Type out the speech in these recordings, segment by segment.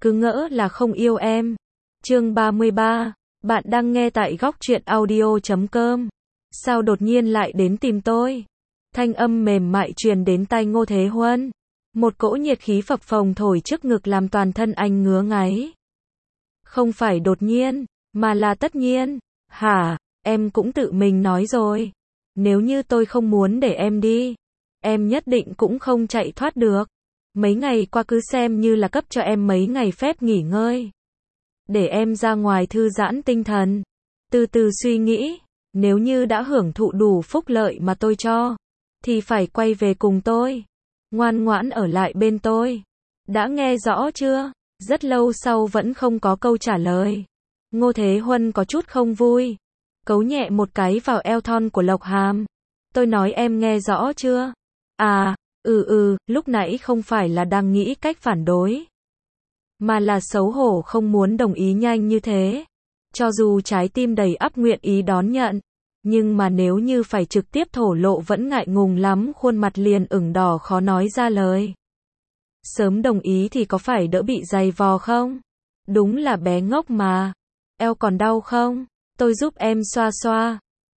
cứ ngỡ là không yêu em. Chương 33, bạn đang nghe tại góc truyện audio.com. Sao đột nhiên lại đến tìm tôi? Thanh âm mềm mại truyền đến tai Ngô Thế Huân. Một cỗ nhiệt khí phập phồng thổi trước ngực làm toàn thân anh ngứa ngáy. Không phải đột nhiên, mà là tất nhiên. Hả, em cũng tự mình nói rồi. Nếu như tôi không muốn để em đi, em nhất định cũng không chạy thoát được. Mấy ngày qua cứ xem như là cấp cho em mấy ngày phép nghỉ ngơi. Để em ra ngoài thư giãn tinh thần. Từ từ suy nghĩ, nếu như đã hưởng thụ đủ phúc lợi mà tôi cho, thì phải quay về cùng tôi. Ngoan ngoãn ở lại bên tôi. Đã nghe rõ chưa? Rất lâu sau vẫn không có câu trả lời. Ngô Thế Huân có chút không vui. Cấu nhẹ một cái vào eo thon của Lộc Hàm. Tôi nói em nghe rõ chưa? À, lúc nãy không phải là đang nghĩ cách phản đối, mà là xấu hổ không muốn đồng ý nhanh như thế. Cho dù trái tim đầy ắp nguyện ý đón nhận, nhưng mà nếu như phải trực tiếp thổ lộ vẫn ngại ngùng lắm, khuôn mặt liền ửng đỏ khó nói ra lời. Sớm đồng ý thì có phải đỡ bị dày vò không? Đúng là bé ngốc mà. Eo còn đau không? Tôi giúp em xoa xoa.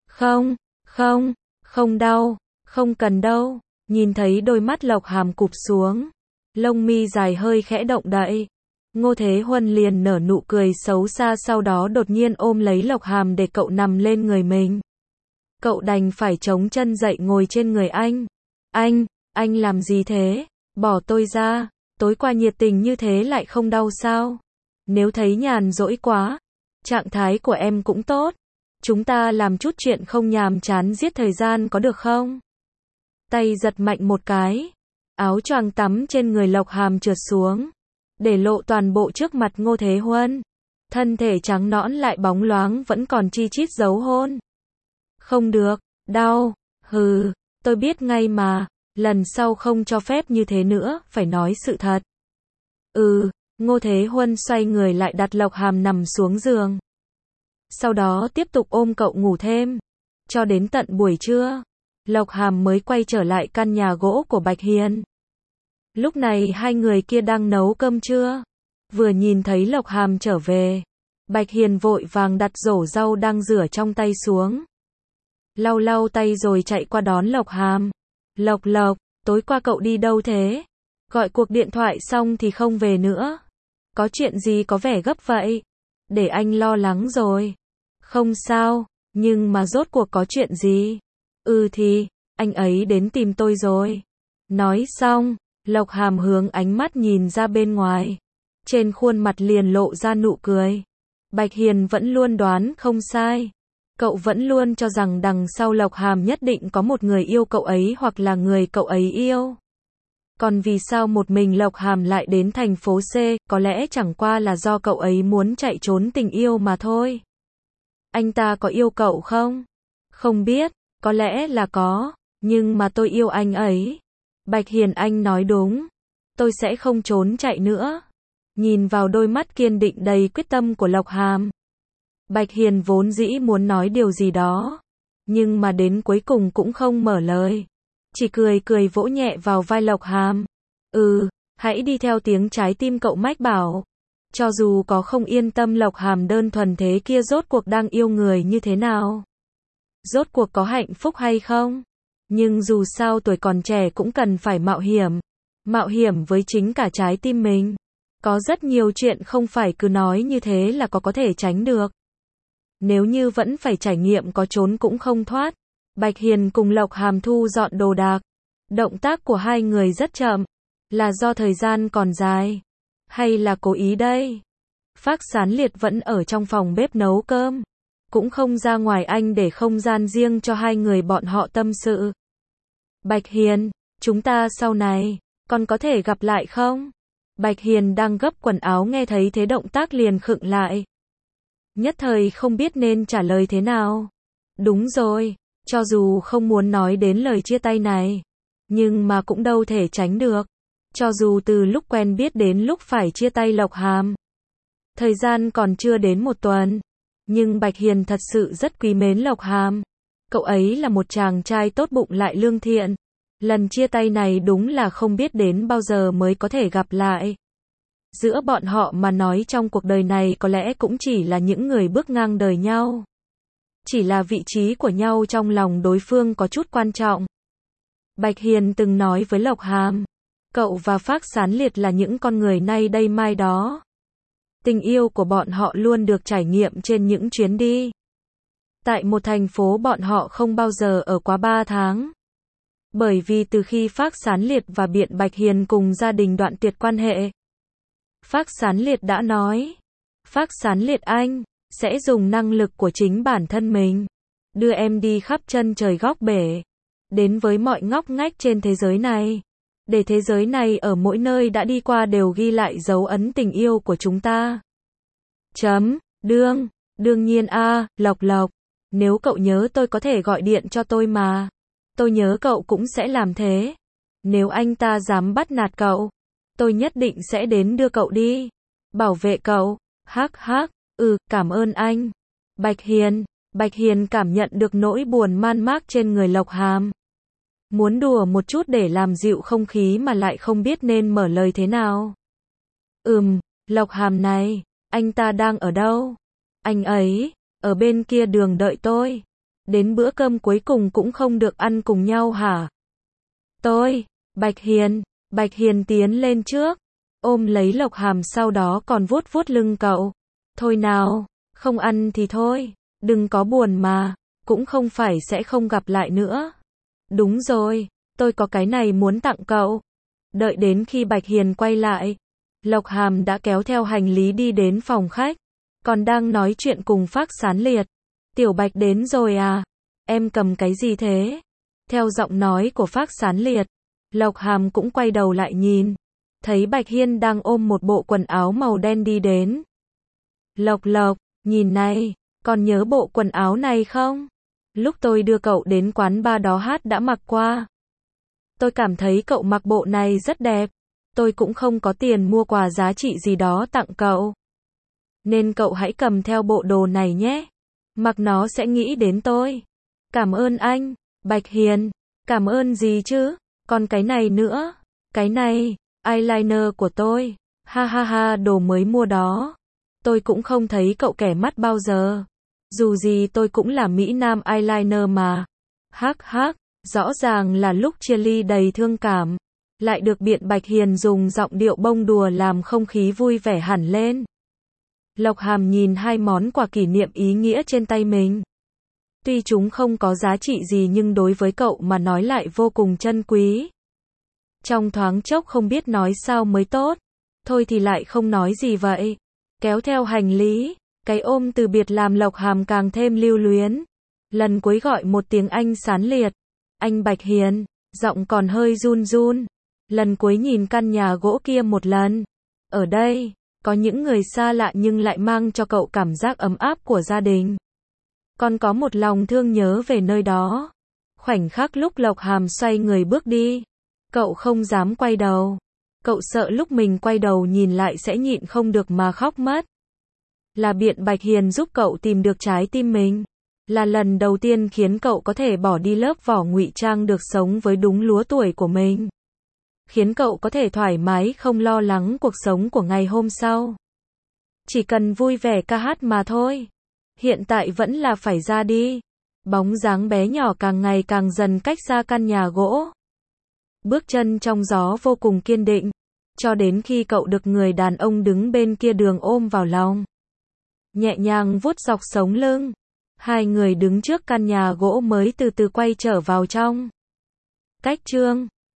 Không đau, không cần đâu. Nhìn thấy đôi mắt Lộc Hàm cụp xuống, lông mi dài hơi khẽ động đậy. Ngô Thế Huân liền nở nụ cười xấu xa, sau đó đột nhiên ôm lấy Lộc Hàm để cậu nằm lên người mình. Cậu đành phải chống chân dậy ngồi trên người anh. Anh làm gì thế? Bỏ tôi ra, tối qua nhiệt tình như thế lại không đau sao? Nếu thấy nhàn rỗi quá, trạng thái của em cũng tốt. Chúng ta làm chút chuyện không nhàm chán giết thời gian có được không? Tay giật mạnh một cái, áo choàng tắm trên người Lộc Hàm trượt xuống, để lộ toàn bộ trước mặt Ngô Thế Huân. Thân thể trắng nõn lại bóng loáng vẫn còn chi chít dấu hôn. Không được, đau, tôi biết ngay mà, lần sau không cho phép như thế nữa, phải nói sự thật. Ngô Thế Huân xoay người lại đặt Lộc Hàm nằm xuống giường. Sau đó tiếp tục ôm cậu ngủ thêm, cho đến tận buổi trưa. Lộc Hàm mới quay trở lại căn nhà gỗ của Bạch Hiền. Lúc này hai người kia đang nấu cơm trưa. Vừa nhìn thấy Lộc Hàm trở về, Bạch Hiền vội vàng đặt rổ rau đang rửa trong tay xuống. Lau tay rồi chạy qua đón Lộc Hàm. Lộc, tối qua cậu đi đâu thế? Gọi cuộc điện thoại xong thì không về nữa. Có chuyện gì có vẻ gấp vậy? Để anh lo lắng rồi. Không sao, nhưng mà rốt cuộc có chuyện gì? Thì, anh ấy đến tìm tôi rồi. Nói xong, Lộc Hàm hướng ánh mắt nhìn ra bên ngoài. Trên khuôn mặt liền lộ ra nụ cười. Bạch Hiền vẫn luôn đoán không sai. Cậu vẫn luôn cho rằng đằng sau Lộc Hàm nhất định có một người yêu cậu ấy hoặc là người cậu ấy yêu. Còn vì sao một mình Lộc Hàm lại đến thành phố C, có lẽ chẳng qua là do cậu ấy muốn chạy trốn tình yêu mà thôi. Anh ta có yêu cậu không? Không biết, có lẽ là có, nhưng mà tôi yêu anh ấy. Bạch Hiền, anh nói đúng. Tôi sẽ không trốn chạy nữa. Nhìn vào đôi mắt kiên định đầy quyết tâm của Lộc Hàm, Bạch Hiền vốn dĩ muốn nói điều gì đó, nhưng mà đến cuối cùng cũng không mở lời. Chỉ cười vỗ nhẹ vào vai Lộc Hàm. Hãy đi theo tiếng trái tim cậu mách bảo. Cho dù có không yên tâm Lộc Hàm đơn thuần thế kia rốt cuộc đang yêu người như thế nào, rốt cuộc có hạnh phúc hay không. Nhưng dù sao tuổi còn trẻ cũng cần phải mạo hiểm. Mạo hiểm với chính cả trái tim mình. Có rất nhiều chuyện không phải cứ nói như thế là có thể tránh được. Nếu như vẫn phải trải nghiệm có trốn cũng không thoát. Bạch Hiền cùng Lộc Hàm thu dọn đồ đạc. Động tác của hai người rất chậm. Là do thời gian còn dài, hay là cố ý đây? Phác Sán Liệt vẫn ở trong phòng bếp nấu cơm. Cũng không ra ngoài anh để không gian riêng cho hai người bọn họ tâm sự. Bạch Hiền, chúng ta sau này, còn có thể gặp lại không? Bạch Hiền đang gấp quần áo nghe thấy thế động tác liền khựng lại. Nhất thời không biết nên trả lời thế nào. Đúng rồi, cho dù không muốn nói đến lời chia tay này, nhưng mà cũng đâu thể tránh được. Cho dù từ lúc quen biết đến lúc phải chia tay Lộc Hàm, thời gian còn chưa đến một tuần, nhưng Bạch Hiền thật sự rất quý mến Lộc Hàm. Cậu ấy là một chàng trai tốt bụng lại lương thiện. Lần chia tay này đúng là không biết đến bao giờ mới có thể gặp lại. Giữa bọn họ mà nói trong cuộc đời này có lẽ cũng chỉ là những người bước ngang đời nhau. Chỉ là vị trí của nhau trong lòng đối phương có chút quan trọng. Bạch Hiền từng nói với Lộc Hàm, cậu và Phác Sán Liệt là những con người nay đây mai đó. Tình yêu của bọn họ luôn được trải nghiệm trên những chuyến đi. Tại một thành phố bọn họ không bao giờ ở quá 3 tháng. Bởi vì từ khi Phác Sán Liệt và Biện Bạch Hiền cùng gia đình đoạn tuyệt quan hệ, Phác Sán Liệt đã nói, Phác Sán Liệt anh, sẽ dùng năng lực của chính bản thân mình, đưa em đi khắp chân trời góc bể, đến với mọi ngóc ngách trên thế giới này. Để thế giới này ở mỗi nơi đã đi qua đều ghi lại dấu ấn tình yêu của chúng ta. Đương nhiên Lộc Lộc, nếu cậu nhớ tôi có thể gọi điện cho tôi mà. Tôi nhớ cậu cũng sẽ làm thế. Nếu anh ta dám bắt nạt cậu, tôi nhất định sẽ đến đưa cậu đi. Bảo vệ cậu. Cảm ơn anh. Bạch Hiền cảm nhận được nỗi buồn man mác trên người Lộc Hàm. Muốn đùa một chút để làm dịu không khí mà lại không biết nên mở lời thế nào. Lộc Hàm này, anh ta đang ở đâu? Anh ấy, ở bên kia đường đợi tôi. Đến bữa cơm cuối cùng cũng không được ăn cùng nhau hả? Bạch Hiền tiến lên trước, ôm lấy Lộc Hàm sau đó còn vuốt vuốt lưng cậu. Thôi nào, không ăn thì thôi, đừng có buồn mà, cũng không phải sẽ không gặp lại nữa. Đúng rồi, tôi có cái này muốn tặng cậu. Đợi đến khi Bạch Hiền quay lại, Lộc Hàm đã kéo theo hành lý đi đến phòng khách, còn đang nói chuyện cùng Phác Sán Liệt. Tiểu Bạch đến rồi à? Em cầm cái gì thế? Theo giọng nói của Phác Sán Liệt, Lộc Hàm cũng quay đầu lại nhìn, thấy Bạch Hiên đang ôm một bộ quần áo màu đen đi đến. Lộc, nhìn này, còn nhớ bộ quần áo này không? Lúc tôi đưa cậu đến quán bar đó hát đã mặc qua. Tôi cảm thấy cậu mặc bộ này rất đẹp. Tôi cũng không có tiền mua quà giá trị gì đó tặng cậu. Nên cậu hãy cầm theo bộ đồ này nhé. Mặc nó sẽ nghĩ đến tôi. Cảm ơn anh, Bạch Hiền. Cảm ơn gì chứ? Còn cái này nữa. Cái này, eyeliner của tôi. Đồ mới mua đó. Tôi cũng không thấy cậu kẻ mắt bao giờ. Dù gì tôi cũng là Mỹ Nam eyeliner mà. Rõ ràng là lúc chia ly đầy thương cảm. Lại được Biện Bạch Hiền dùng giọng điệu bông đùa làm không khí vui vẻ hẳn lên. Lộc Hàm nhìn hai món quà kỷ niệm ý nghĩa trên tay mình. Tuy chúng không có giá trị gì nhưng đối với cậu mà nói lại vô cùng chân quý. Trong thoáng chốc không biết nói sao mới tốt. Thôi thì lại không nói gì vậy. Kéo theo hành lý, cái ôm từ biệt làm Lộc Hàm càng thêm lưu luyến. Lần cuối gọi một tiếng anh Sán Liệt. Anh Bạch Hiền, giọng còn hơi run run. Lần cuối nhìn căn nhà gỗ kia một lần. Ở đây, có những người xa lạ nhưng lại mang cho cậu cảm giác ấm áp của gia đình. Còn có một lòng thương nhớ về nơi đó. Khoảnh khắc lúc Lộc Hàm xoay người bước đi, cậu không dám quay đầu. Cậu sợ lúc mình quay đầu nhìn lại sẽ nhịn không được mà khóc mất. Là Biện Bạch Hiền giúp cậu tìm được trái tim mình. Là lần đầu tiên khiến cậu có thể bỏ đi lớp vỏ ngụy trang được sống với đúng lứa tuổi của mình. Khiến cậu có thể thoải mái không lo lắng cuộc sống của ngày hôm sau. Chỉ cần vui vẻ ca hát mà thôi. Hiện tại vẫn là phải ra đi. Bóng dáng bé nhỏ càng ngày càng dần cách xa căn nhà gỗ. Bước chân trong gió vô cùng kiên định. Cho đến khi cậu được người đàn ông đứng bên kia đường ôm vào lòng. Nhẹ nhàng vuốt dọc sống lưng. Hai người đứng trước căn nhà gỗ mới từ từ quay trở vào trong. Cách chương